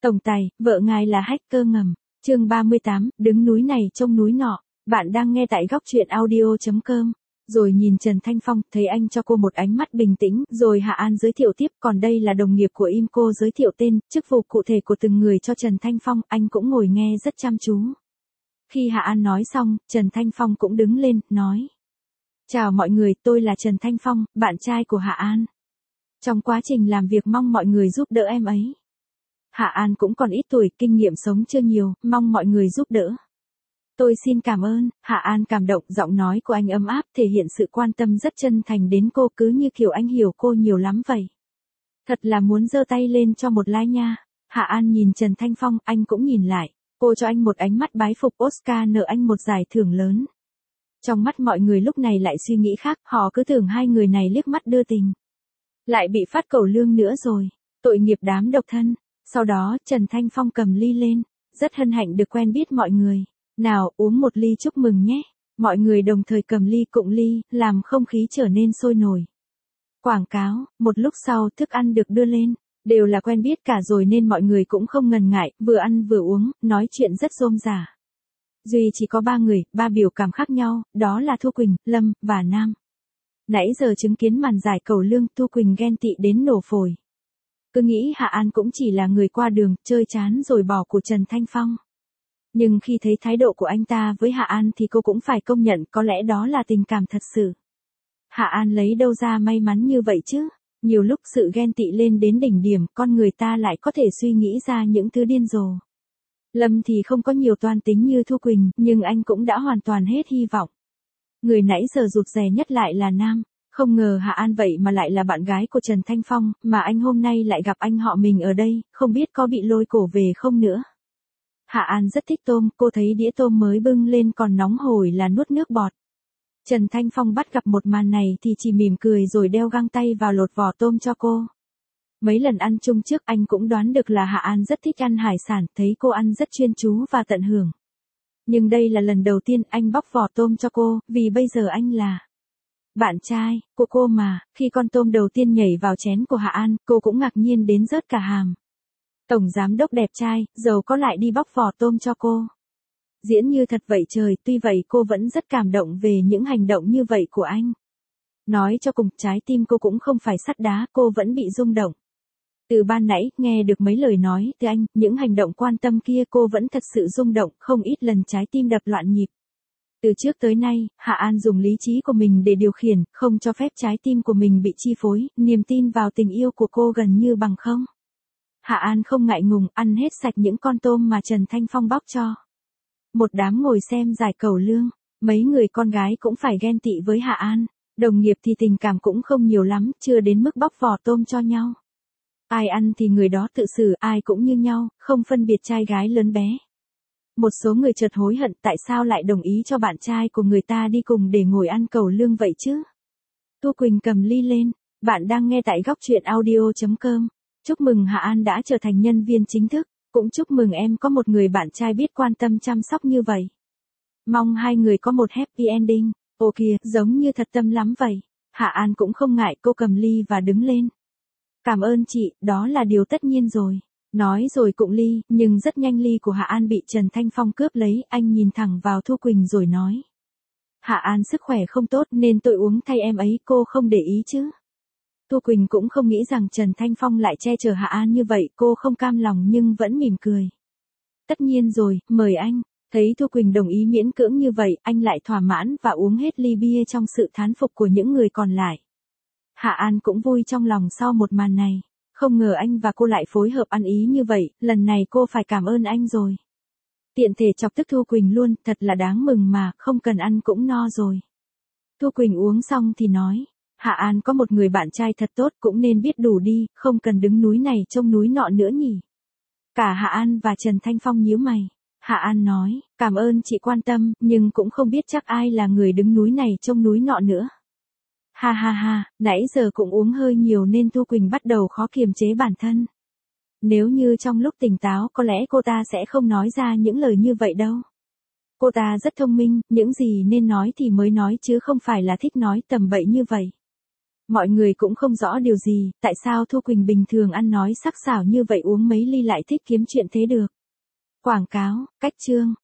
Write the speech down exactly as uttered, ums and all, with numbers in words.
Tổng tài, vợ ngài là hacker ngầm. Chương ba mươi tám, đứng núi này trông núi nọ. Bạn đang nghe tại góc truyện audio chấm com. Rồi nhìn Trần Thanh Phong, thấy anh cho cô một ánh mắt bình tĩnh, rồi Hạ An giới thiệu tiếp, còn đây là đồng nghiệp của im, cô giới thiệu tên, chức vụ cụ thể của từng người cho Trần Thanh Phong, anh cũng ngồi nghe rất chăm chú. Khi Hạ An nói xong, Trần Thanh Phong cũng đứng lên, nói. Chào mọi người, tôi là Trần Thanh Phong, bạn trai của Hạ An. Trong quá trình làm việc mong mọi người giúp đỡ em ấy. Hạ An cũng còn ít tuổi, kinh nghiệm sống chưa nhiều, mong mọi người giúp đỡ. Tôi xin cảm ơn. Hạ An cảm động, giọng nói của anh ấm áp, thể hiện sự quan tâm rất chân thành đến cô, cứ như kiểu anh hiểu cô nhiều lắm vậy. Thật là muốn giơ tay lên cho một like nha. Hạ An nhìn Trần Thanh Phong, anh cũng nhìn lại. Cô cho anh một ánh mắt bái phục, Oscar nợ anh một giải thưởng lớn. Trong mắt mọi người lúc này lại suy nghĩ khác, họ cứ tưởng hai người này liếc mắt đưa tình. Lại bị phát cẩu lương nữa rồi. Tội nghiệp đám độc thân. Sau đó, Trần Thanh Phong cầm ly lên. Rất hân hạnh được quen biết mọi người. Nào, uống một ly chúc mừng nhé. Mọi người đồng thời cầm ly cụng ly, làm không khí trở nên sôi nổi. Quảng cáo, một lúc sau thức ăn được đưa lên. Đều là quen biết cả rồi nên mọi người cũng không ngần ngại, vừa ăn vừa uống, nói chuyện rất rôm rả. Duy chỉ có ba người, ba biểu cảm khác nhau, đó là Thu Quỳnh, Lâm, và Nam. Nãy giờ chứng kiến màn giải cẩu lương, Thu Quỳnh ghen tị đến nổ phổi. Cứ nghĩ Hạ An cũng chỉ là người qua đường, chơi chán rồi bỏ của Trần Thanh Phong. Nhưng khi thấy thái độ của anh ta với Hạ An thì cô cũng phải công nhận có lẽ đó là tình cảm thật sự. Hạ An lấy đâu ra may mắn như vậy chứ? Nhiều lúc sự ghen tị lên đến đỉnh điểm, con người ta lại có thể suy nghĩ ra những thứ điên rồ. Lâm thì không có nhiều toan tính như Thu Quỳnh, nhưng anh cũng đã hoàn toàn hết hy vọng. Người nãy giờ rụt rè nhất lại là Nam. Không ngờ Hạ An vậy mà lại là bạn gái của Trần Thanh Phong, mà anh hôm nay lại gặp anh họ mình ở đây, không biết có bị lôi cổ về không nữa. Hạ An rất thích tôm, cô thấy đĩa tôm mới bưng lên còn nóng hổi là nuốt nước bọt. Trần Thanh Phong bắt gặp một màn này thì chỉ mỉm cười rồi đeo găng tay vào lột vỏ tôm cho cô. Mấy lần ăn chung trước anh cũng đoán được là Hạ An rất thích ăn hải sản, thấy cô ăn rất chuyên chú và tận hưởng. Nhưng đây là lần đầu tiên anh bóc vỏ tôm cho cô, vì bây giờ anh là bạn trai của cô mà. Khi con tôm đầu tiên nhảy vào chén của Hạ An, cô cũng ngạc nhiên đến rớt cả hàm. Tổng giám đốc đẹp trai, giàu có lại đi bóc vỏ tôm cho cô. Diễn như thật vậy trời, tuy vậy cô vẫn rất cảm động về những hành động như vậy của anh. Nói cho cùng, trái tim cô cũng không phải sắt đá, cô vẫn bị rung động. Từ ban nãy, nghe được mấy lời nói từ anh, những hành động quan tâm kia cô vẫn thật sự rung động, không ít lần trái tim đập loạn nhịp. Từ trước tới nay, Hạ An dùng lý trí của mình để điều khiển, không cho phép trái tim của mình bị chi phối, niềm tin vào tình yêu của cô gần như bằng không. Hạ An không ngại ngùng, ăn hết sạch những con tôm mà Trần Thanh Phong bóc cho. Một đám ngồi xem giải cẩu lương, mấy người con gái cũng phải ghen tị với Hạ An. Đồng nghiệp thì tình cảm cũng không nhiều lắm, chưa đến mức bóc vỏ tôm cho nhau. Ai ăn thì người đó tự xử, ai cũng như nhau, không phân biệt trai gái lớn bé. Một số người chợt hối hận tại sao lại đồng ý cho bạn trai của người ta đi cùng để ngồi ăn cẩu lương vậy chứ. Thu Quỳnh cầm ly lên, bạn đang nghe tại góc truyện audio chấm com. Chúc mừng Hạ An đã trở thành nhân viên chính thức, cũng chúc mừng em có một người bạn trai biết quan tâm chăm sóc như vậy. Mong hai người có một happy ending. Ồ kìa, giống như thật tâm lắm vậy. Hạ An cũng không ngại, cô cầm ly và đứng lên. Cảm ơn chị, đó là điều tất nhiên rồi. Nói rồi cụng ly, nhưng rất nhanh ly của Hạ An bị Trần Thanh Phong cướp lấy, anh nhìn thẳng vào Thu Quỳnh rồi nói. Hạ An sức khỏe không tốt nên tôi uống thay em ấy, cô không để ý chứ. Thu Quỳnh cũng không nghĩ rằng Trần Thanh Phong lại che chở Hạ An như vậy, cô không cam lòng nhưng vẫn mỉm cười. Tất nhiên rồi, mời anh. Thấy Thu Quỳnh đồng ý miễn cưỡng như vậy, anh lại thỏa mãn và uống hết ly bia trong sự thán phục của những người còn lại. Hạ An cũng vui trong lòng sau một màn này. Không ngờ anh và cô lại phối hợp ăn ý như vậy, lần này cô phải cảm ơn anh rồi. Tiện thể chọc tức Thu Quỳnh luôn, thật là đáng mừng mà, không cần ăn cũng no rồi. Thu Quỳnh uống xong thì nói. Hạ An có một người bạn trai thật tốt cũng nên biết đủ đi, không cần đứng núi này trông núi nọ nữa nhỉ. Cả Hạ An và Trần Thanh Phong nhíu mày. Hạ An nói, cảm ơn chị quan tâm, nhưng cũng không biết chắc ai là người đứng núi này trông núi nọ nữa. Ha ha ha, nãy giờ cũng uống hơi nhiều nên Thu Quỳnh bắt đầu khó kiềm chế bản thân. Nếu như trong lúc tỉnh táo có lẽ cô ta sẽ không nói ra những lời như vậy đâu. Cô ta rất thông minh, những gì nên nói thì mới nói chứ không phải là thích nói tầm bậy như vậy. Mọi người cũng không rõ điều gì, tại sao Thu Quỳnh bình thường ăn nói sắc sảo như vậy uống mấy ly lại thích kiếm chuyện thế được. Quảng cáo, cách chương.